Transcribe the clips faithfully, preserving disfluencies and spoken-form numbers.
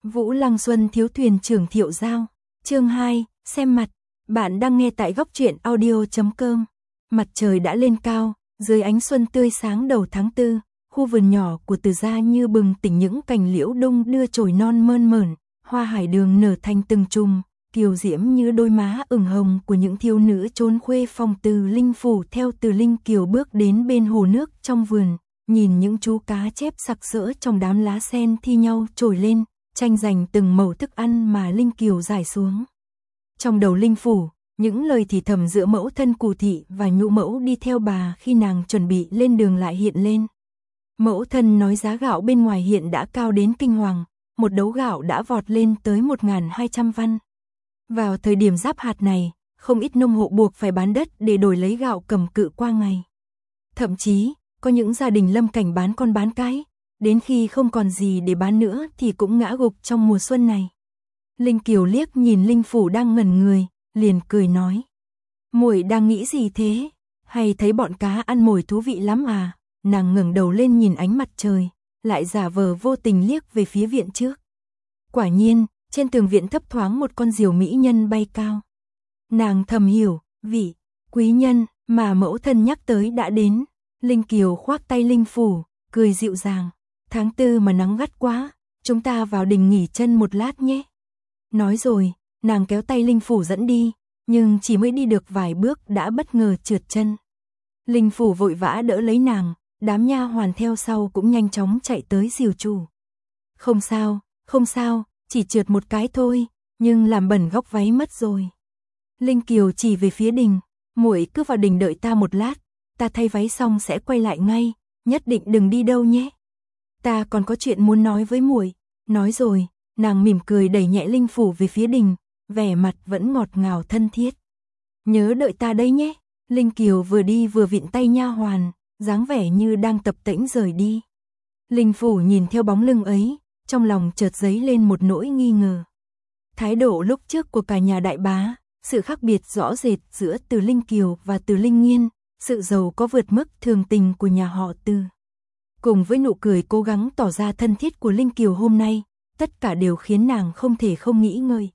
Vũ Lăng Xuân thiếu thuyền trưởng Thiệu Giao. Chương hai, xem mặt. Bạn đang nghe tại góc truyện audio chấm com. Mặt trời đã lên cao, dưới ánh xuân tươi sáng đầu tháng tư, khu vườn nhỏ của Từ gia như bừng tỉnh những cành liễu đung đưa chồi non mơn mởn, hoa hải đường nở thành từng chùm, kiều diễm như đôi má ửng hồng của những thiếu nữ trốn khuê phòng Từ Linh phủ theo Từ Linh Kiều bước đến bên hồ nước trong vườn, nhìn những chú cá chép sặc sỡ trong đám lá sen thi nhau trồi lên, tranh giành từng mẩu thức ăn mà Linh Kiều rải xuống. Trong đầu Linh phủ, những lời thì thầm giữa mẫu thân Cù thị và nhũ mẫu đi theo bà khi nàng chuẩn bị lên đường lại hiện lên. Mẫu thân nói giá gạo bên ngoài hiện đã cao đến kinh hoàng, một đấu gạo đã vọt lên tới một nghìn hai trăm văn. Vào thời điểm giáp hạt này, không ít nông hộ buộc phải bán đất để đổi lấy gạo cầm cự qua ngày. Thậm chí, có những gia đình lâm cảnh bán con bán cái, đến khi không còn gì để bán nữa thì cũng ngã gục trong mùa xuân này. Linh Kiều liếc nhìn Linh phủ đang ngẩn người, liền cười nói: "Muội đang nghĩ gì thế? Hay thấy bọn cá ăn mồi thú vị lắm à?" Nàng ngẩng đầu lên nhìn ánh mặt trời, lại giả vờ vô tình liếc về phía viện trước. Quả nhiên, trên tường viện thấp thoáng một con diều mỹ nhân bay cao. Nàng thầm hiểu, vị quý nhân mà mẫu thân nhắc tới đã đến. Linh Kiều khoác tay Linh phủ, cười dịu dàng: "Tháng tư mà nắng gắt quá, chúng ta vào đình nghỉ chân một lát nhé." Nói rồi, nàng kéo tay Linh phủ dẫn đi, nhưng chỉ mới đi được vài bước đã bất ngờ trượt chân. Linh phủ vội vã đỡ lấy nàng, đám nha hoàn theo sau cũng nhanh chóng chạy tới dìu chủ. "Không sao, không sao, chỉ trượt một cái thôi, nhưng làm bẩn góc váy mất rồi." Linh Kiều chỉ về phía đình: "Muội cứ vào đình đợi ta một lát, ta thay váy xong sẽ quay lại ngay, nhất định đừng đi đâu nhé. Ta còn có chuyện muốn nói với muội." Nói rồi, nàng mỉm cười đẩy nhẹ Linh phủ về phía đình, vẻ mặt vẫn ngọt ngào thân thiết. "Nhớ đợi ta đấy nhé." Linh Kiều vừa đi vừa vịn tay nha hoàn, dáng vẻ như đang tập tễnh rời đi. Linh phủ nhìn theo bóng lưng ấy, trong lòng chợt dấy lên một nỗi nghi ngờ. Thái độ lúc trước của cả nhà đại bá, sự khác biệt rõ rệt giữa Từ Linh Kiều và Từ Linh Nghiên, sự giàu có vượt mức thường tình của nhà họ Từ, cùng với nụ cười cố gắng tỏ ra thân thiết của Linh Kiều hôm nay, tất cả đều khiến nàng không thể không nghĩ ngợi.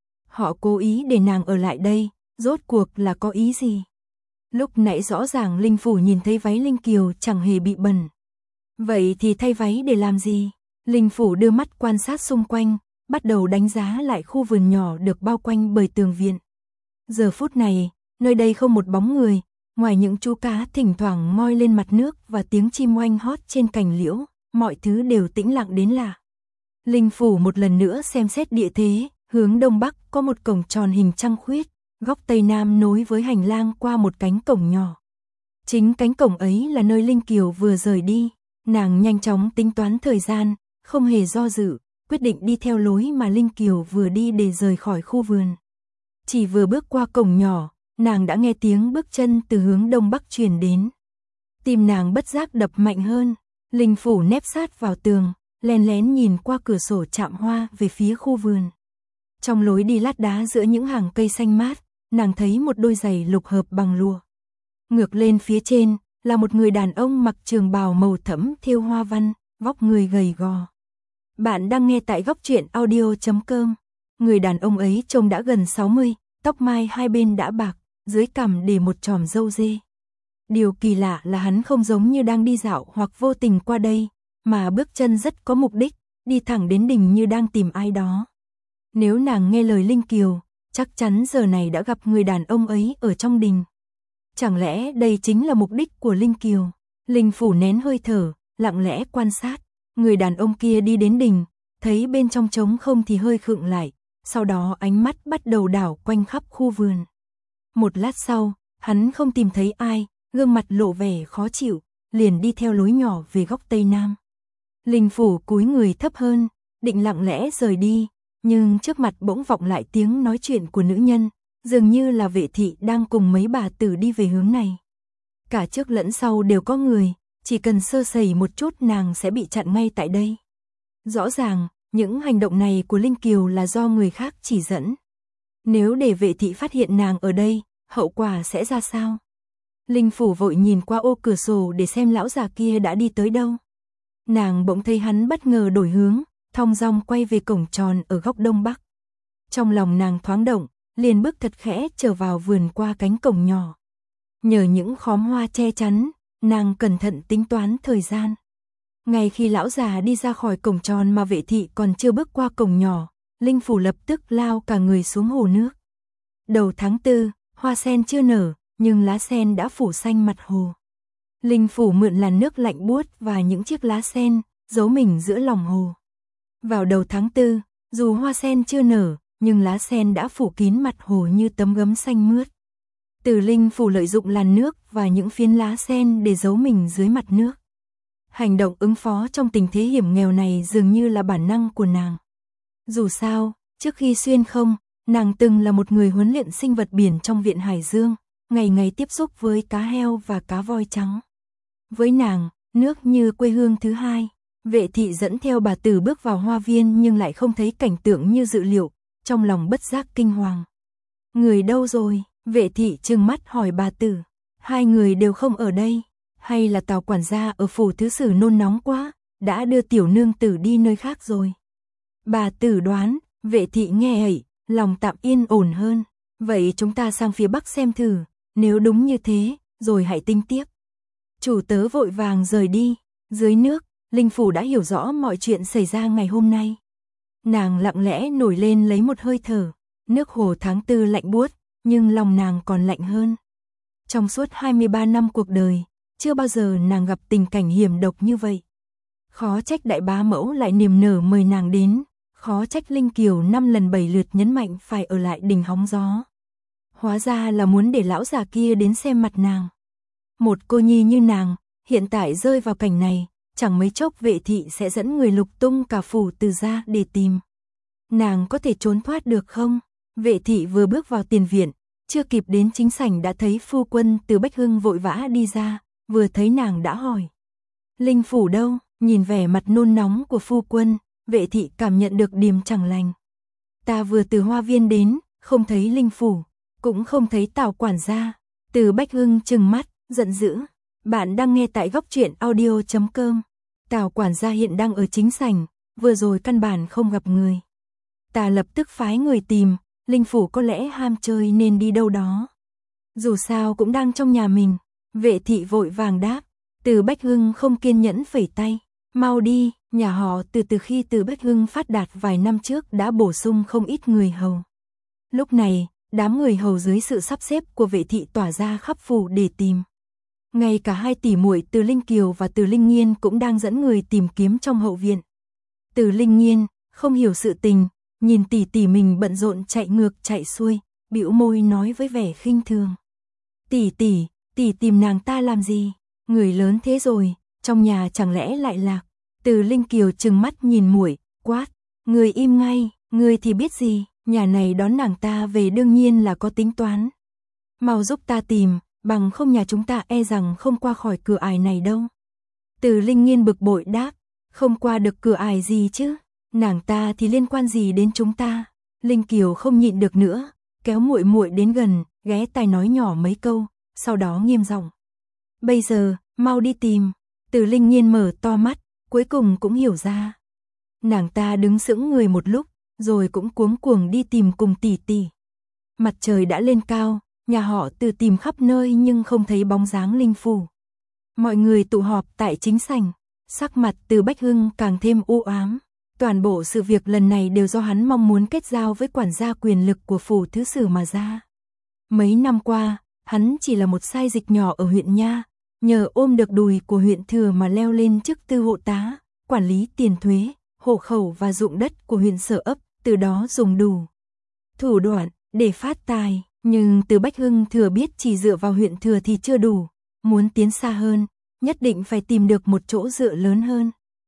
Họ cố ý để nàng ở lại đây, rốt cuộc là có ý gì? Lúc nãy rõ ràng Linh phủ nhìn thấy váy Linh Kiều chẳng hề bị bẩn. Vậy thì thay váy để làm gì? Linh phủ đưa mắt quan sát xung quanh, bắt đầu đánh giá lại khu vườn nhỏ được bao quanh bởi tường viện. Giờ phút này, nơi đây không một bóng người, ngoài những chú cá thỉnh thoảng ngoi lên mặt nước và tiếng chim oanh hót trên cành liễu, mọi thứ đều tĩnh lặng đến lạ. Linh phủ một lần nữa xem xét địa thế, hướng đông bắc có một cổng tròn hình trăng khuyết, góc tây nam nối với hành lang qua một cánh cổng nhỏ. Chính cánh cổng ấy là nơi Linh Kiều vừa rời đi, nàng nhanh chóng tính toán thời gian, không hề do dự, quyết định đi theo lối mà Linh Kiều vừa đi để rời khỏi khu vườn. Chỉ vừa bước qua cổng nhỏ, nàng đã nghe tiếng bước chân từ hướng đông bắc truyền đến. Tim nàng bất giác đập mạnh hơn, Linh phủ nép sát vào tường, lén lén nhìn qua cửa sổ chạm hoa về phía khu vườn. Trong lối đi lát đá giữa những hàng cây xanh mát, nàng thấy một đôi giày lục hợp bằng lụa. Ngược lên phía trên là một người đàn ông mặc trường bào màu thẫm thêu hoa văn, vóc người gầy gò. Bạn đang nghe tại góc truyện audio chấm com. Người đàn ông ấy trông đã gần sáu mươi, tóc mai hai bên đã bạc, dưới cằm để một chòm râu dê. Điều kỳ lạ là hắn không giống như đang đi dạo hoặc vô tình qua đây, mà bước chân rất có mục đích, đi thẳng đến đình như đang tìm ai đó. Nếu nàng nghe lời Linh Kiều, chắc chắn giờ này đã gặp người đàn ông ấy ở trong đình. Chẳng lẽ đây chính là mục đích của Linh Kiều? Linh phủ nén hơi thở, lặng lẽ quan sát. Người đàn ông kia đi đến đình, thấy bên trong trống không thì hơi khựng lại, sau đó ánh mắt bắt đầu đảo quanh khắp khu vườn. Một lát sau, hắn không tìm thấy ai, gương mặt lộ vẻ khó chịu, liền đi theo lối nhỏ về góc tây nam. Linh phủ cúi người thấp hơn, định lặng lẽ rời đi, nhưng trước mặt bỗng vọng lại tiếng nói chuyện của nữ nhân, dường như là vệ thị đang cùng mấy bà tử đi về hướng này. Cả trước lẫn sau đều có người, chỉ cần sơ sẩy một chút nàng sẽ bị chặn ngay tại đây. Rõ ràng, những hành động này của Linh Kiều là do người khác chỉ dẫn. Nếu để vệ thị phát hiện nàng ở đây, hậu quả sẽ ra sao? Linh phủ vội nhìn qua ô cửa sổ để xem lão già kia đã đi tới đâu. Nàng bỗng thấy hắn bất ngờ đổi hướng, thong dong quay về cổng tròn ở góc đông bắc. Trong lòng nàng thoáng động, liền bước thật khẽ trở vào vườn qua cánh cổng nhỏ. Nhờ những khóm hoa che chắn, nàng cẩn thận tính toán thời gian. Ngay khi lão già đi ra khỏi cổng tròn mà Vệ thị còn chưa bước qua cổng nhỏ, Linh Phủ lập tức lao cả người xuống hồ nước. Đầu tháng tư, hoa sen chưa nở, nhưng lá sen đã phủ xanh mặt hồ. Linh Phủ mượn làn nước lạnh buốt và những chiếc lá sen, giấu mình giữa lòng hồ. Vào đầu tháng tư, dù hoa sen chưa nở, nhưng lá sen đã phủ kín mặt hồ như tấm gấm xanh mướt. Từ Linh Phủ lợi dụng làn nước và những phiến lá sen để giấu mình dưới mặt nước. Hành động ứng phó trong tình thế hiểm nghèo này dường như là bản năng của nàng. Dù sao, trước khi xuyên không, nàng từng là một người huấn luyện sinh vật biển trong Viện Hải Dương, ngày ngày tiếp xúc với cá heo và cá voi trắng. Với nàng, nước như quê hương thứ hai. Vệ thị dẫn theo bà Tử bước vào hoa viên nhưng lại không thấy cảnh tượng như dự liệu, trong lòng bất giác kinh hoàng. Người đâu rồi? Vệ thị trừng mắt hỏi bà Tử. Hai người đều không ở đây. Hay là Tào quản gia ở phủ thứ sử nôn nóng quá, đã đưa tiểu nương tử đi nơi khác rồi. Bà Tử đoán, Vệ thị nghe vậy, lòng tạm yên ổn hơn. Vậy chúng ta sang phía bắc xem thử, nếu đúng như thế, rồi hãy tính tiếp. Chủ tớ vội vàng rời đi. Dưới nước, Linh Phủ đã hiểu rõ mọi chuyện xảy ra ngày hôm nay. Nàng lặng lẽ nổi lên lấy một hơi thở. Nước hồ tháng tư lạnh buốt, nhưng lòng nàng còn lạnh hơn. Trong suốt hai mươi ba năm cuộc đời, chưa bao giờ nàng gặp tình cảnh hiểm độc như vậy. Khó trách đại bá mẫu lại niềm nở mời nàng đến, khó trách Linh Kiều năm lần bảy lượt nhấn mạnh phải ở lại đình hóng gió. Hóa ra là muốn để lão già kia đến xem mặt nàng. Một cô nhi như nàng, hiện tại rơi vào cảnh này, chẳng mấy chốc Vệ thị sẽ dẫn người lục tung cả phủ Từ ra để tìm. Nàng có thể trốn thoát được không? Vệ thị vừa bước vào tiền viện, chưa kịp đến chính sảnh đã thấy phu quân Từ Bách Hưng vội vã đi ra, vừa thấy nàng đã hỏi. Linh Phủ đâu? Nhìn vẻ mặt nôn nóng của phu quân, Vệ thị cảm nhận được điềm chẳng lành. Ta vừa từ hoa viên đến, không thấy Linh Phủ, cũng không thấy Tào quản gia. Từ Bách Hưng trừng mắt, giận dữ. Bạn đang nghe tại góc truyện audio chấm com. Tào quản gia hiện đang ở chính sảnh, vừa rồi căn bản không gặp người. Ta lập tức phái người tìm, Linh Phủ có lẽ ham chơi nên đi đâu đó. Dù sao cũng đang trong nhà mình. Vệ thị vội vàng đáp. Từ Bách Hưng không kiên nhẫn phẩy tay. Mau đi, nhà họ từ từ khi Từ Bách Hưng phát đạt vài năm trước đã bổ sung không ít người hầu. Lúc này, đám người hầu dưới sự sắp xếp của Vệ thị tỏa ra khắp phủ để tìm. Ngay cả hai tỷ muội Từ Linh Kiều và Từ Linh Nghiên cũng đang dẫn người tìm kiếm trong hậu viện. Từ Linh Nghiên không hiểu sự tình, nhìn tỷ tỷ mình bận rộn chạy ngược chạy xuôi, bĩu môi nói với vẻ khinh thường. Tỷ tỷ, tỷ tìm nàng ta làm gì? Người lớn thế rồi, trong nhà chẳng lẽ lại lạc? Từ Linh Kiều trừng mắt nhìn muội, quát, người im ngay, người thì biết gì? Nhà này đón nàng ta về đương nhiên là có tính toán. Mau giúp ta tìm, bằng không nhà chúng ta e rằng không qua khỏi cửa ải này đâu. Từ Linh Nghiên bực bội đáp, không qua được cửa ải gì chứ? Nàng ta thì liên quan gì đến chúng ta? Linh Kiều không nhịn được nữa, kéo muội muội đến gần, ghé tai nói nhỏ mấy câu, sau đó nghiêm giọng. Bây giờ, mau đi tìm. Từ Linh Nghiên mở to mắt, cuối cùng cũng hiểu ra. Nàng ta đứng sững người một lúc, rồi cũng cuống cuồng đi tìm cùng tỷ tỷ. Mặt trời đã lên cao, nhà họ Từ tìm khắp nơi nhưng không thấy bóng dáng Linh Phủ. Mọi người tụ họp tại chính sảnh, sắc mặt Từ Bách Hưng càng thêm u ám. Toàn bộ sự việc lần này đều do hắn mong muốn kết giao với quản gia quyền lực của phủ thứ sử mà ra. Mấy năm qua, hắn chỉ là một sai dịch nhỏ ở huyện Nha, nhờ ôm được đùi của huyện thừa mà leo lên chức tư hộ tá, quản lý tiền thuế, hộ khẩu và dụng đất của huyện Sở Ấp, từ đó dùng đủ thủ đoạn để phát tài. Nhưng Từ Bách Hưng thừa biết chỉ dựa vào huyện thừa thì chưa đủ, muốn tiến xa hơn, nhất định phải tìm được một chỗ dựa lớn hơn.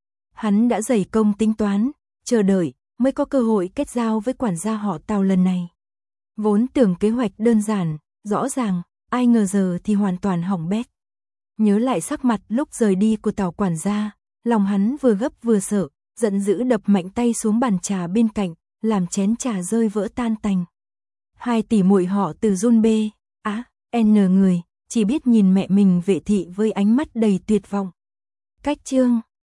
Hắn đã dày công tính toán, chờ đợi, mới có cơ hội kết giao với quản gia họ Tào lần này. Vốn tưởng kế hoạch đơn giản, rõ ràng, ai ngờ giờ thì hoàn toàn hỏng bét. Nhớ lại sắc mặt lúc rời đi của Tào quản gia, lòng hắn vừa gấp vừa sợ, giận dữ đập mạnh tay xuống bàn trà bên cạnh, làm chén trà rơi vỡ tan tành. Hai tỷ muội họ Từ run bê, á, n người, chỉ biết nhìn mẹ mình Vệ thị với ánh mắt đầy tuyệt vọng. Cách chương